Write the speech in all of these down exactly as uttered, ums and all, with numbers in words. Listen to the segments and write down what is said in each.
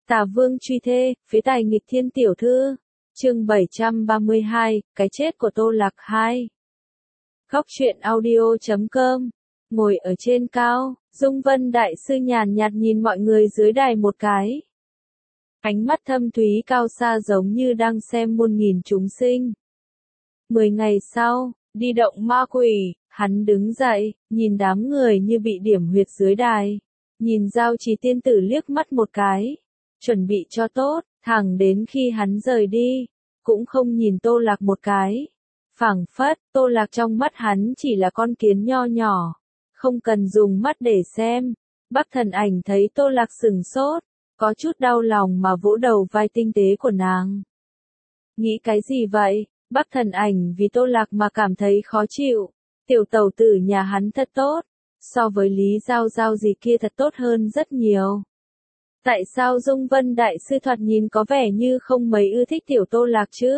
Tà Vương truy thê, phế tài nghịch thiên tiểu thư. Chương bảy trăm ba mươi hai, cái chết của Tô Lạc hai. Góc truyện audio chấm com. Ngồi ở trên cao, Dung Vân Đại Sư nhàn nhạt nhìn mọi người dưới đài một cái. Ánh mắt thâm thúy cao xa giống như đang xem muôn nghìn chúng sinh. Mười ngày sau, đi động ma quỷ, hắn đứng dậy, nhìn đám người như bị điểm huyệt dưới đài. Nhìn Giao Trì tiên tử liếc mắt một cái. Chuẩn bị cho tốt, thẳng đến khi hắn rời đi. Cũng không nhìn Tô Lạc một cái. Phảng phất, Tô Lạc trong mắt hắn chỉ là con kiến nho nhỏ. Không cần dùng mắt để xem. Bắc Thần Ảnh thấy Tô Lạc sừng sốt. Có chút đau lòng mà vỗ đầu vai tinh tế của nàng. Nghĩ cái gì vậy? Bắc Thần Ảnh vì Tô Lạc mà cảm thấy khó chịu. Tiểu tẩu tử nhà hắn thật tốt. So với Lý Giao Giao gì kia thật tốt hơn rất nhiều. Tại sao Dung Vân Đại Sư thoạt nhìn có vẻ như không mấy ưa thích tiểu Tô Lạc chứ?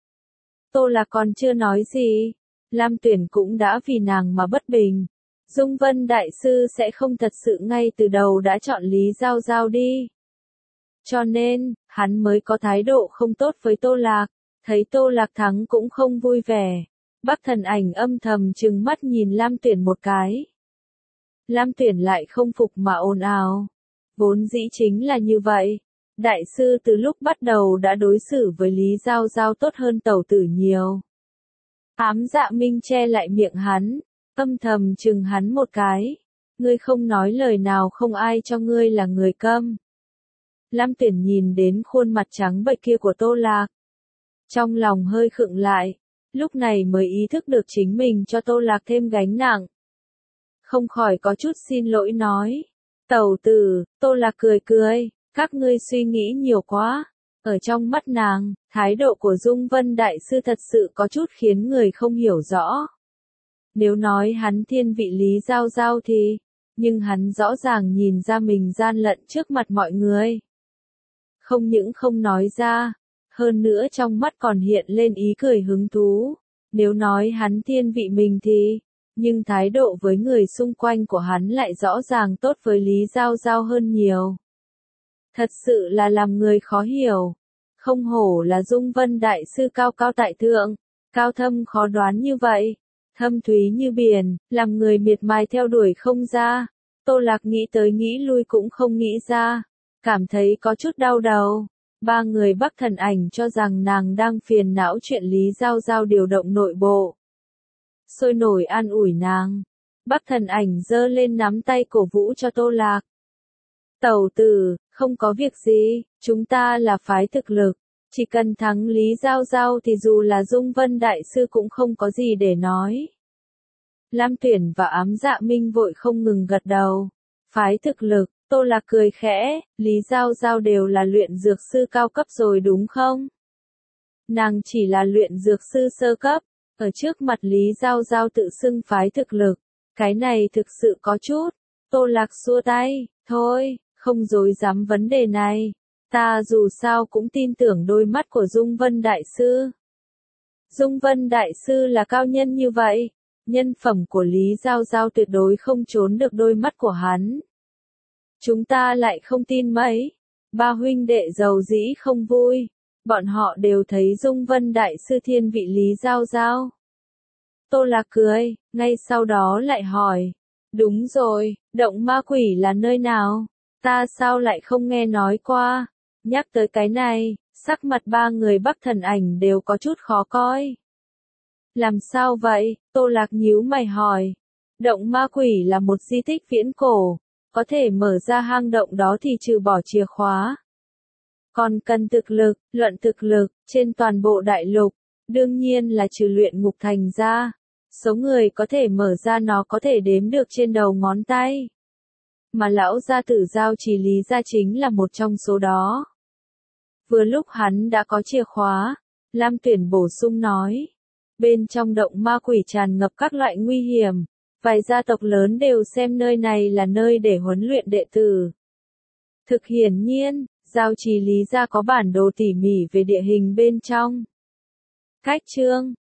Tô Lạc còn chưa nói gì. Lam Tuyển cũng đã vì nàng mà bất bình. Dung Vân Đại Sư sẽ không thật sự ngay từ đầu đã chọn Lý Giao Giao đi. Cho nên, hắn mới có thái độ không tốt với Tô Lạc. Thấy Tô Lạc thắng cũng không vui vẻ. Bắc Thần Ảnh âm thầm trừng mắt nhìn Lam Tuyển một cái. Lam Tuyển lại không phục mà ồn ào. Vốn dĩ chính là như vậy. Đại sư từ lúc bắt đầu đã đối xử với Lý Giao Giao tốt hơn tẩu tử nhiều. Ám Dạ Minh che lại miệng hắn, âm thầm chừng hắn một cái. Ngươi không nói lời nào không ai cho ngươi là người câm. Lam Tuyển nhìn đến khuôn mặt trắng bệch kia của Tô Lạc. Trong lòng hơi khựng lại, lúc này mới ý thức được chính mình cho Tô Lạc thêm gánh nặng. Không khỏi có chút xin lỗi nói. Tẩu tử, Tô Lạc cười cười, các ngươi suy nghĩ nhiều quá. Ở trong mắt nàng, thái độ của Dung Vân Đại Sư thật sự có chút khiến người không hiểu rõ. Nếu nói hắn thiên vị Lý Giao Giao thì, nhưng hắn rõ ràng nhìn ra mình gian lận trước mặt mọi người. Không những không nói ra, hơn nữa trong mắt còn hiện lên ý cười hứng thú. Nếu nói hắn thiên vị mình thì, nhưng thái độ với người xung quanh của hắn lại rõ ràng tốt với Lý Giao Giao hơn nhiều. Thật sự là làm người khó hiểu. Không hổ là Dung Vân Đại Sư cao cao tại thượng, cao thâm khó đoán như vậy, thâm thúy như biển, làm người miệt mài theo đuổi không ra. Tô Lạc nghĩ tới nghĩ lui cũng không nghĩ ra, cảm thấy có chút đau đầu. Ba người Bắc Thần Ảnh cho rằng nàng đang phiền não chuyện Lý Giao Giao điều động nội bộ. Sôi nổi an ủi nàng. Bắc Thần Ảnh giơ lên nắm tay cổ vũ cho Tô Lạc. Tẩu tử, không có việc gì, chúng ta là phái thực lực. Chỉ cần thắng Lý Giao Giao thì dù là Dung Vân Đại Sư cũng không có gì để nói. Lam Tuyển và Ám Dạ Minh vội không ngừng gật đầu. Phái thực lực, Tô Lạc cười khẽ, Lý Giao Giao đều là luyện dược sư cao cấp rồi đúng không? Nàng chỉ là luyện dược sư sơ cấp. Ở trước mặt Lý Giao Giao tự xưng phái thực lực, cái này thực sự có chút. Tô Lạc xua tay, thôi, không dối dám vấn đề này. Ta dù sao cũng tin tưởng đôi mắt của Dung Vân Đại Sư. Dung Vân Đại Sư là cao nhân như vậy, nhân phẩm của Lý Giao Giao tuyệt đối không trốn được đôi mắt của hắn. Chúng ta lại không tin mấy. Ba huynh đệ giàu dĩ không vui. Bọn họ đều thấy Dung Vân Đại Sư thiên vị Lý Giao Giao. Tô Lạc cười, ngay sau đó lại hỏi. Đúng rồi, động ma quỷ là nơi nào? Ta sao lại không nghe nói qua? Nhắc tới cái này, sắc mặt ba người Bắc Thần Ảnh đều có chút khó coi. Làm sao vậy? Tô Lạc nhíu mày hỏi. Động ma quỷ là một di tích viễn cổ. Có thể mở ra hang động đó thì trừ bỏ chìa khóa. Còn cần thực lực, luận thực lực, trên toàn bộ đại lục, đương nhiên là trừ luyện ngục thành ra. Số người có thể mở ra nó có thể đếm được trên đầu ngón tay. Mà lão gia tử Giao Trì Lý gia chính là một trong số đó. Vừa lúc hắn đã có chìa khóa, Lam Tuyển bổ sung nói. Bên trong động ma quỷ tràn ngập các loại nguy hiểm. Vài gia tộc lớn đều xem nơi này là nơi để huấn luyện đệ tử. Thực hiển nhiên, Giao Trì Lý gia có bản đồ tỉ mỉ về địa hình bên trong. Cách chương,